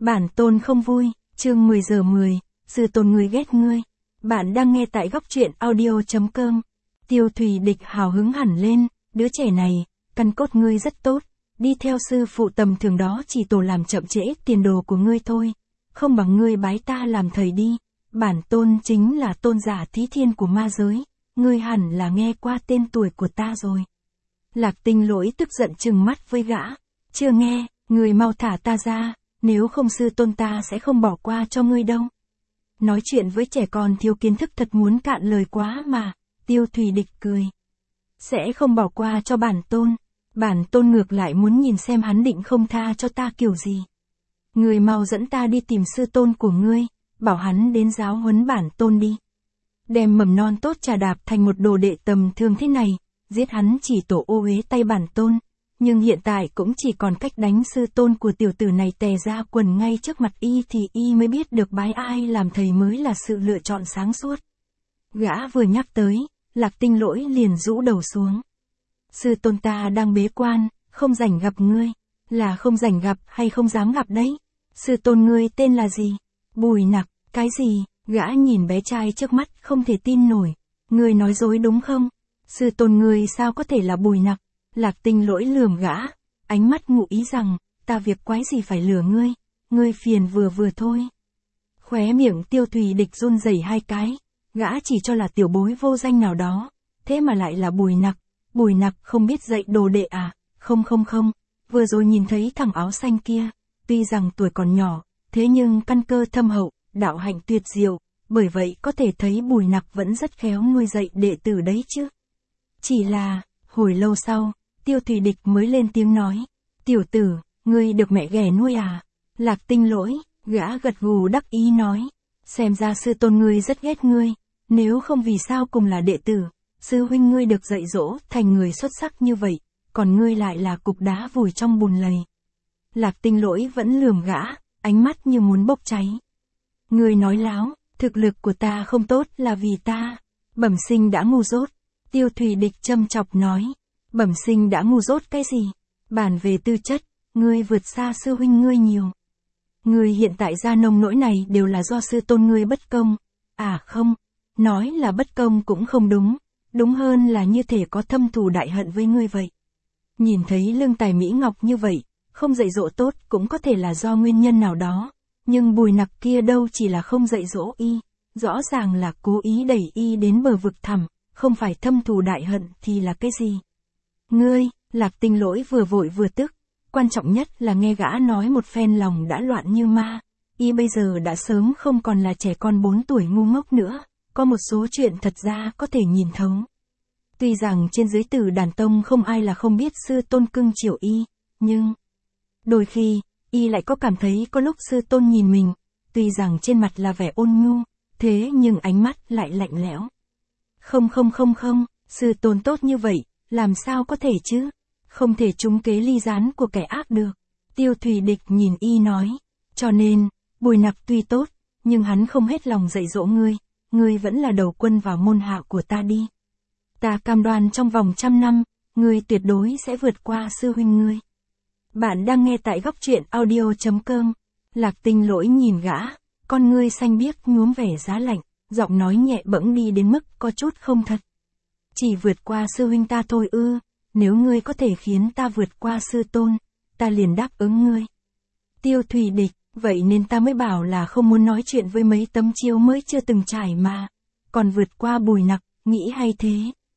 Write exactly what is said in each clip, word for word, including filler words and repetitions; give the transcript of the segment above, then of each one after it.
Bản tôn không vui, chương mười giờ mười, sư tôn ngươi ghét ngươi. Bạn đang nghe tại góc truyện audio.com. Tiêu Thủy Địch hào hứng hẳn lên, đứa trẻ này, căn cốt ngươi rất tốt, đi theo sư phụ tầm thường đó chỉ tổ làm chậm trễ tiền đồ của ngươi thôi, không bằng ngươi bái ta làm thầy đi. Bản tôn chính là tôn giả thí thiên của ma giới, ngươi hẳn là nghe qua tên tuổi của ta rồi. Lạc Tinh Lỗi tức giận trừng mắt với gã, chưa nghe, ngươi mau thả ta ra, nếu không sư tôn ta sẽ không bỏ qua cho ngươi đâu. Nói chuyện với trẻ con thiếu kiến thức thật muốn cạn lời quá mà. Tiêu Thủy Địch cười. Sẽ không bỏ qua cho bản tôn. Bản tôn ngược lại muốn nhìn xem hắn định không tha cho ta kiểu gì. Ngươi mau dẫn ta đi tìm sư tôn của ngươi, bảo hắn đến giáo huấn bản tôn đi. Đem mầm non tốt trà đạp thành một đồ đệ tầm thường thế này, giết hắn chỉ tổ ô uế tay bản tôn. Nhưng hiện tại cũng chỉ còn cách đánh sư tôn của tiểu tử này tè ra quần ngay trước mặt y thì y mới biết được bái ai làm thầy mới là sự lựa chọn sáng suốt. Gã vừa nhắc tới, Lạc Tinh Lỗi liền rũ đầu xuống. Sư tôn ta đang bế quan, không rảnh gặp ngươi, là không rảnh gặp hay không dám gặp đấy. Sư tôn ngươi tên là gì? Bùi Nặc, cái gì? Gã nhìn bé trai trước mắt không thể tin nổi. Ngươi nói dối đúng không? Sư tôn ngươi sao có thể là Bùi Nặc? Lạc Tinh Lỗi lườm gã, ánh mắt ngụ ý rằng, ta việc quái gì phải lừa ngươi, ngươi phiền vừa vừa thôi. Khóe miệng Tiêu Thủy Địch run rẩy hai cái, gã chỉ cho là tiểu bối vô danh nào đó, thế mà lại là Bùi Nặc. Bùi Nặc không biết dạy đồ đệ à? Không không không, vừa rồi nhìn thấy thằng áo xanh kia, tuy rằng tuổi còn nhỏ, thế nhưng căn cơ thâm hậu, đạo hạnh tuyệt diệu, bởi vậy có thể thấy Bùi Nặc vẫn rất khéo nuôi dạy đệ tử đấy chứ. Chỉ là, hồi lâu sau, Tiêu Thủy Địch mới lên tiếng nói, tiểu tử, ngươi được mẹ ghẻ nuôi à? Lạc Tinh Lỗi, gã gật gù đắc ý nói, xem ra sư tôn ngươi rất ghét ngươi, nếu không vì sao cùng là đệ tử, sư huynh ngươi được dạy dỗ thành người xuất sắc như vậy, còn ngươi lại là cục đá vùi trong bùn lầy. Lạc Tinh Lỗi vẫn lườm gã, ánh mắt như muốn bốc cháy. Ngươi nói láo, thực lực của ta không tốt là vì ta, bẩm sinh đã ngu dốt. Tiêu Thủy Địch châm chọc nói. Bẩm sinh đã ngu dốt cái gì? Bàn về tư chất, ngươi vượt xa sư huynh ngươi nhiều. Ngươi hiện tại ra nông nỗi này đều là do sư tôn ngươi bất công. À không, nói là bất công cũng không đúng, đúng hơn là như thể có thâm thù đại hận với ngươi vậy. Nhìn thấy lương tài mỹ ngọc như vậy, không dạy dỗ tốt cũng có thể là do nguyên nhân nào đó, nhưng Bùi Nặc kia đâu chỉ là không dạy dỗ y, rõ ràng là cố ý đẩy y đến bờ vực thẳm, không phải thâm thù đại hận thì là cái gì? Ngươi, Lạc Tinh Lỗi vừa vội vừa tức, quan trọng nhất là nghe gã nói một phen lòng đã loạn như ma, y bây giờ đã sớm không còn là trẻ con bốn tuổi ngu ngốc nữa, có một số chuyện thật ra có thể nhìn thấu. Tuy rằng trên dưới Tử Đàn Tông không ai là không biết sư tôn cưng chiều y, nhưng đôi khi, y lại có cảm thấy có lúc sư tôn nhìn mình, tuy rằng trên mặt là vẻ ôn nhu, thế nhưng ánh mắt lại lạnh lẽo. Không không không không, sư tôn tốt như vậy, làm sao có thể chứ? Không thể trúng kế ly gián của kẻ ác được. Tiêu Thủy Địch nhìn y nói, cho nên, Bùi Nặc tuy tốt, nhưng hắn không hết lòng dạy dỗ ngươi, ngươi vẫn là đầu quân vào môn hạ của ta đi. Ta cam đoan trong vòng trăm năm, ngươi tuyệt đối sẽ vượt qua sư huynh ngươi. Bạn đang nghe tại góc truyện audio.com. Lạc Tinh Lỗi nhìn gã, con ngươi xanh biếc nhuốm vẻ giá lạnh, giọng nói nhẹ bẫng đi đến mức có chút không thật. Chỉ vượt qua sư huynh ta thôi ư, nếu ngươi có thể khiến ta vượt qua sư tôn, ta liền đáp ứng ngươi. Tiêu Thủy Địch, vậy nên ta mới bảo là không muốn nói chuyện với mấy tấm chiếu mới chưa từng trải mà, còn vượt qua Bùi Nặc, nghĩ hay thế.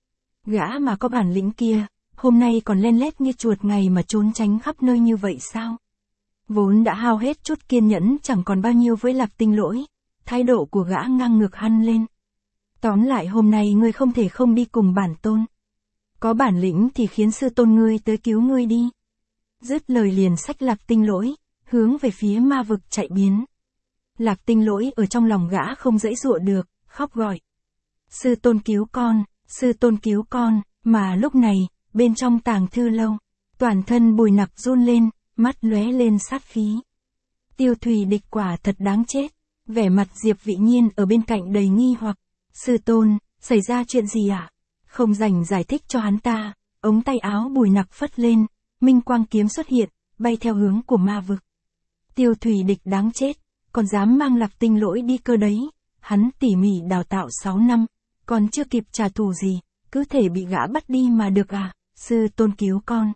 Gã mà có bản lĩnh kia, hôm nay còn len lét như chuột ngày mà trốn tránh khắp nơi như vậy sao? Vốn đã hao hết chút kiên nhẫn chẳng còn bao nhiêu với Lạc Tinh Lỗi, thái độ của gã ngang ngược hằn lên. Tóm lại hôm nay ngươi không thể không đi cùng bản tôn. Có bản lĩnh thì khiến sư tôn ngươi tới cứu ngươi đi. Dứt lời liền xách Lạc Tinh Lỗi, hướng về phía ma vực chạy biến. Lạc Tinh Lỗi ở trong lòng gã không dãy dụa được, khóc gọi. Sư tôn cứu con, sư tôn cứu con, mà lúc này, bên trong tàng thư lâu, toàn thân Bùi Nặc run lên, mắt lóe lên sát khí. Tiêu Thủy Địch quả thật đáng chết, vẻ mặt Diệp Vị Nhiên ở bên cạnh đầy nghi hoặc. Sư tôn, xảy ra chuyện gì ạ? À? Không dành giải thích cho hắn ta, ống tay áo Bùi Nặc phất lên, minh quang kiếm xuất hiện, bay theo hướng của ma vực. Tiêu Thủy Địch đáng chết, còn dám mang Lạc Tinh Lỗi đi cơ đấy. Hắn tỉ mỉ đào tạo sáu năm, còn chưa kịp trả thù gì, cứ thể bị gã bắt đi mà được à, sư tôn cứu con.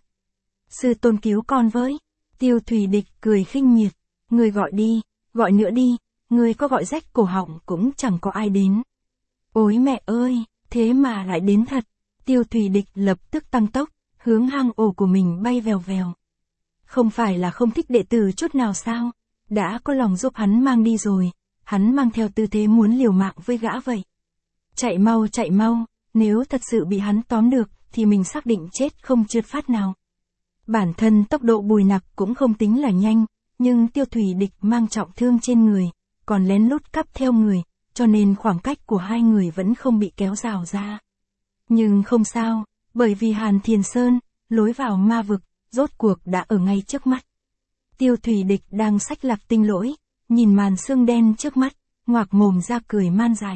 Sư tôn cứu con với. Tiêu Thủy Địch cười khinh miệt, người gọi đi, gọi nữa đi, người có gọi rách cổ họng cũng chẳng có ai đến. Ôi mẹ ơi, thế mà lại đến thật. Tiêu Thủy Địch lập tức tăng tốc, hướng hang ổ của mình bay vèo vèo. Không phải là không thích đệ tử chút nào sao, đã có lòng giúp hắn mang đi rồi, hắn mang theo tư thế muốn liều mạng với gã vậy. Chạy mau chạy mau, nếu thật sự bị hắn tóm được, thì mình xác định chết không trượt phát nào. Bản thân tốc độ Bùi Nặc cũng không tính là nhanh, nhưng Tiêu Thủy Địch mang trọng thương trên người, còn lén lút cắp theo người, cho nên khoảng cách của hai người vẫn không bị kéo rào ra. Nhưng không sao, bởi vì Hàn Thiền Sơn, lối vào ma vực, rốt cuộc đã ở ngay trước mắt. Tiêu Thủy Địch đang xách Lạc Tinh Lỗi, nhìn màn xương đen trước mắt, ngoạc mồm ra cười man dại.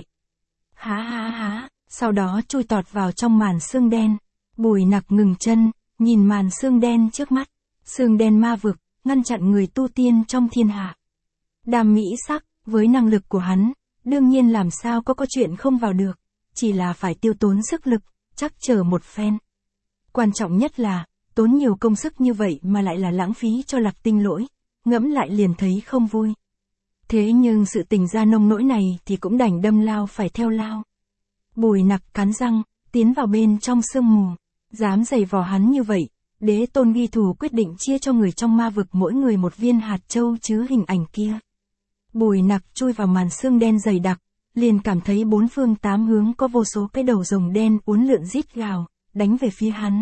Há há há, sau đó chui tọt vào trong màn xương đen. Bùi Nặc ngừng chân, nhìn màn xương đen trước mắt, xương đen ma vực, ngăn chặn người tu tiên trong thiên hạ. Đàm mỹ sắc, với năng lực của hắn, đương nhiên làm sao có có chuyện không vào được, chỉ là phải tiêu tốn sức lực, chắc chờ một phen. Quan trọng nhất là, tốn nhiều công sức như vậy mà lại là lãng phí cho Lạc Tinh Lỗi, ngẫm lại liền thấy không vui. Thế nhưng sự tình ra nông nỗi này thì cũng đành đâm lao phải theo lao. Bùi Nặc cắn răng, tiến vào bên trong sương mù, dám giày vò hắn như vậy, Đế Tôn ghi thù quyết định chia cho người trong ma vực mỗi người một viên hạt châu chứa hình ảnh kia. Bùi Nặc chui vào màn sương đen dày đặc, liền cảm thấy bốn phương tám hướng có vô số cái đầu rồng đen uốn lượn rít gào, đánh về phía hắn.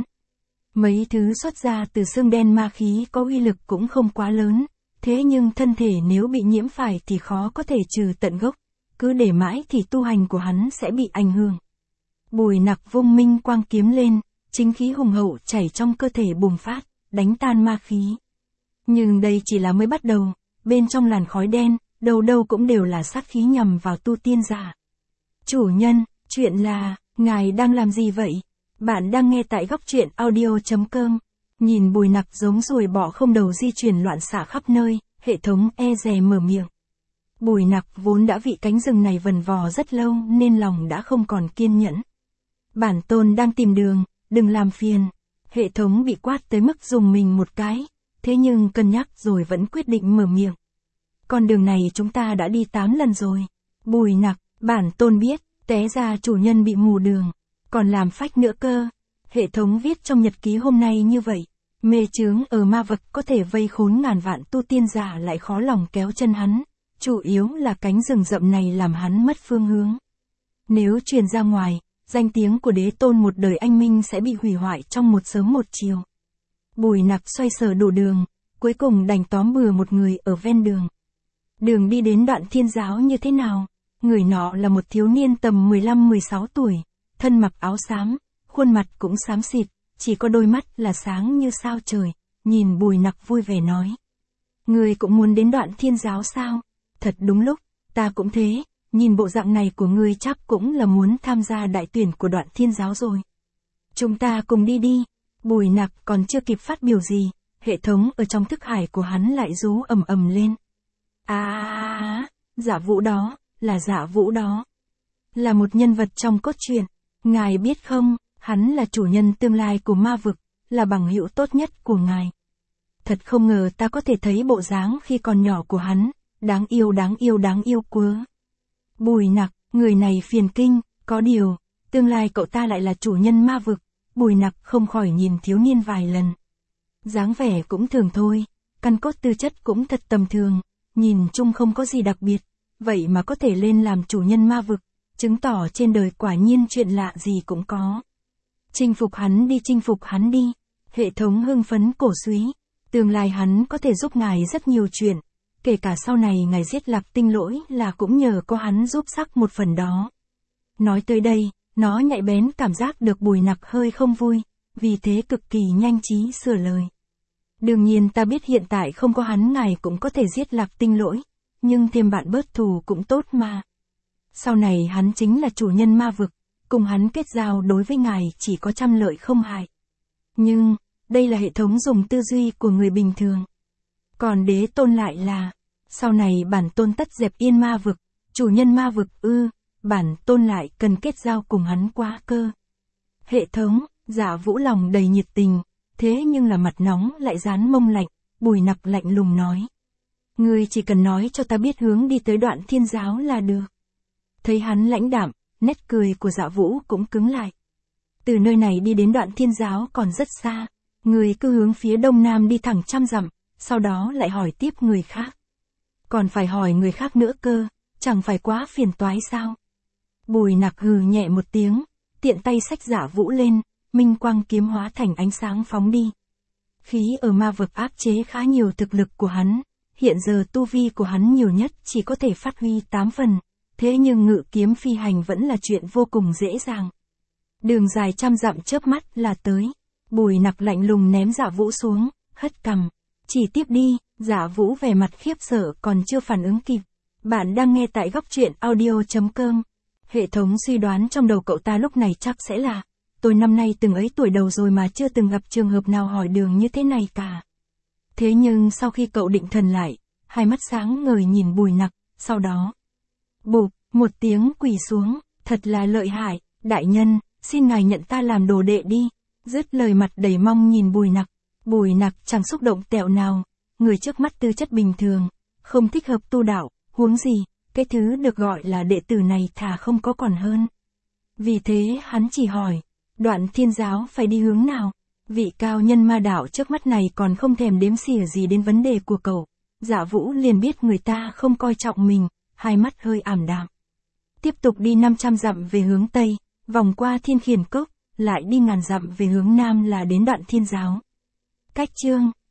Mấy thứ xuất ra từ xương đen ma khí có uy lực cũng không quá lớn, thế nhưng thân thể nếu bị nhiễm phải thì khó có thể trừ tận gốc, cứ để mãi thì tu hành của hắn sẽ bị ảnh hưởng. Bùi Nặc vung minh quang kiếm lên, chính khí hùng hậu chảy trong cơ thể bùng phát, đánh tan ma khí. Nhưng đây chỉ là mới bắt đầu, bên trong làn khói đen, đâu đâu cũng đều là sát khí nhằm vào tu tiên giả. Chủ nhân, chuyện là, ngài đang làm gì vậy? Bạn đang nghe tại góc truyện audio chấm com. Nhìn Bùi Nặc giống ruồi bọ không đầu di chuyển loạn xạ khắp nơi, hệ thống e dè mở miệng. Bùi Nặc vốn đã vị cánh rừng này vần vò rất lâu nên lòng đã không còn kiên nhẫn. Bản tôn đang tìm đường, đừng làm phiền. Hệ thống bị quát tới mức dùng mình một cái, thế nhưng cân nhắc rồi vẫn quyết định mở miệng. Con đường này chúng ta đã đi tám lần rồi. Bùi Nặc, bản tôn biết, té ra chủ nhân bị mù đường, còn làm phách nữa cơ. Hệ thống viết trong nhật ký hôm nay như vậy, mê chướng ở ma vực có thể vây khốn ngàn vạn tu tiên giả lại khó lòng kéo chân hắn, chủ yếu là cánh rừng rậm này làm hắn mất phương hướng. Nếu truyền ra ngoài, danh tiếng của Đế Tôn một đời anh minh sẽ bị hủy hoại trong một sớm một chiều. Bùi Nặc xoay sở đủ đường, cuối cùng đành tóm bừa một người ở ven đường. Đường đi đến Đoạn Thiên Giáo như thế nào? Người nọ là một thiếu niên tầm mười lăm mười sáu tuổi, thân mặc áo xám, khuôn mặt cũng xám xịt, chỉ có đôi mắt là sáng như sao trời, nhìn Bùi Nặc vui vẻ nói. Người cũng muốn đến Đoạn Thiên Giáo sao? Thật đúng lúc, ta cũng thế, nhìn bộ dạng này của ngươi chắc cũng là muốn tham gia đại tuyển của Đoạn Thiên Giáo rồi. Chúng ta cùng đi đi. Bùi Nặc còn chưa kịp phát biểu gì, hệ thống ở trong thức hải của hắn lại rú ầm ầm lên. À, Dạ Vũ đó, là Dạ Vũ đó. Là một nhân vật trong cốt truyện, ngài biết không, hắn là chủ nhân tương lai của ma vực, là bằng hữu tốt nhất của ngài. Thật không ngờ ta có thể thấy bộ dáng khi còn nhỏ của hắn, đáng yêu đáng yêu đáng yêu quá. Bùi Nặc, người này phiền kinh, có điều, tương lai cậu ta lại là chủ nhân ma vực. Bùi Nặc không khỏi nhìn thiếu niên vài lần. Dáng vẻ cũng thường thôi, căn cốt tư chất cũng thật tầm thường, nhìn chung không có gì đặc biệt, vậy mà có thể lên làm chủ nhân ma vực, chứng tỏ trên đời quả nhiên chuyện lạ gì cũng có. Chinh phục hắn đi chinh phục hắn đi, hệ thống hưng phấn cổ súy, tương lai hắn có thể giúp ngài rất nhiều chuyện, kể cả sau này ngài giết Lạc Tinh Lỗi là cũng nhờ có hắn giúp sắc một phần đó. Nói tới đây, nó nhạy bén cảm giác được Bùi Nặc hơi không vui, vì thế cực kỳ nhanh trí sửa lời. Đương nhiên ta biết hiện tại không có hắn ngài cũng có thể giết Lạc Tinh Lỗi, nhưng thêm bạn bớt thù cũng tốt mà. Sau này hắn chính là chủ nhân ma vực, cùng hắn kết giao đối với ngài chỉ có trăm lợi không hại. Nhưng, đây là hệ thống dùng tư duy của người bình thường. Còn đế tôn lại là, sau này bản tôn tất dẹp yên ma vực, chủ nhân ma vực ư, bản tôn lại cần kết giao cùng hắn quá cơ. Hệ thống, Dạ Vũ lòng đầy nhiệt tình, thế nhưng là mặt nóng lại dán mông lạnh, Bùi Nặc lạnh lùng nói. Ngươi chỉ cần nói cho ta biết hướng đi tới Đoạn Thiên Giáo là được. Thấy hắn lãnh đạm, nét cười của Dạ Vũ cũng cứng lại. Từ nơi này đi đến Đoạn Thiên Giáo còn rất xa, ngươi cứ hướng phía đông nam đi thẳng trăm dặm, sau đó lại hỏi tiếp người khác. Còn phải hỏi người khác nữa cơ, chẳng phải quá phiền toái sao? Bùi Nặc hừ nhẹ một tiếng, tiện tay xách Dạ Vũ lên, minh quang kiếm hóa thành ánh sáng phóng đi. Khí ở ma vực áp chế khá nhiều thực lực của hắn, hiện giờ tu vi của hắn nhiều nhất chỉ có thể phát huy tám phần, thế nhưng ngự kiếm phi hành vẫn là chuyện vô cùng dễ dàng. Đường dài trăm dặm chớp mắt là tới, Bùi Nặc lạnh lùng ném Dạ Vũ xuống, hất cằm, chỉ tiếp đi. Dạ Vũ vẻ mặt khiếp sợ còn chưa phản ứng kịp. Bạn đang nghe tại góc truyện audio chấm com. Hệ thống suy đoán trong đầu cậu ta lúc này chắc sẽ là, tôi năm nay từng ấy tuổi đầu rồi mà chưa từng gặp trường hợp nào hỏi đường như thế này cả. Thế nhưng sau khi cậu định thần lại, hai mắt sáng ngời nhìn Bùi Nặc, sau đó, bụp, một tiếng quỳ xuống, thật là lợi hại, đại nhân, xin ngài nhận ta làm đồ đệ đi. Dứt lời mặt đầy mong nhìn Bùi Nặc, Bùi Nặc chẳng xúc động tẹo nào. Người trước mắt tư chất bình thường, không thích hợp tu đạo, huống gì, cái thứ được gọi là đệ tử này thà không có còn hơn. Vì thế hắn chỉ hỏi, Đoạn Thiên Giáo phải đi hướng nào? Vị cao nhân ma đạo trước mắt này còn không thèm đếm xỉa gì đến vấn đề của cậu. Dạ Vũ liền biết người ta không coi trọng mình, hai mắt hơi ảm đạm. Tiếp tục đi năm trăm dặm về hướng Tây, vòng qua Thiên Khiển Cốc, lại đi ngàn dặm về hướng Nam là đến Đoạn Thiên Giáo. Cách chương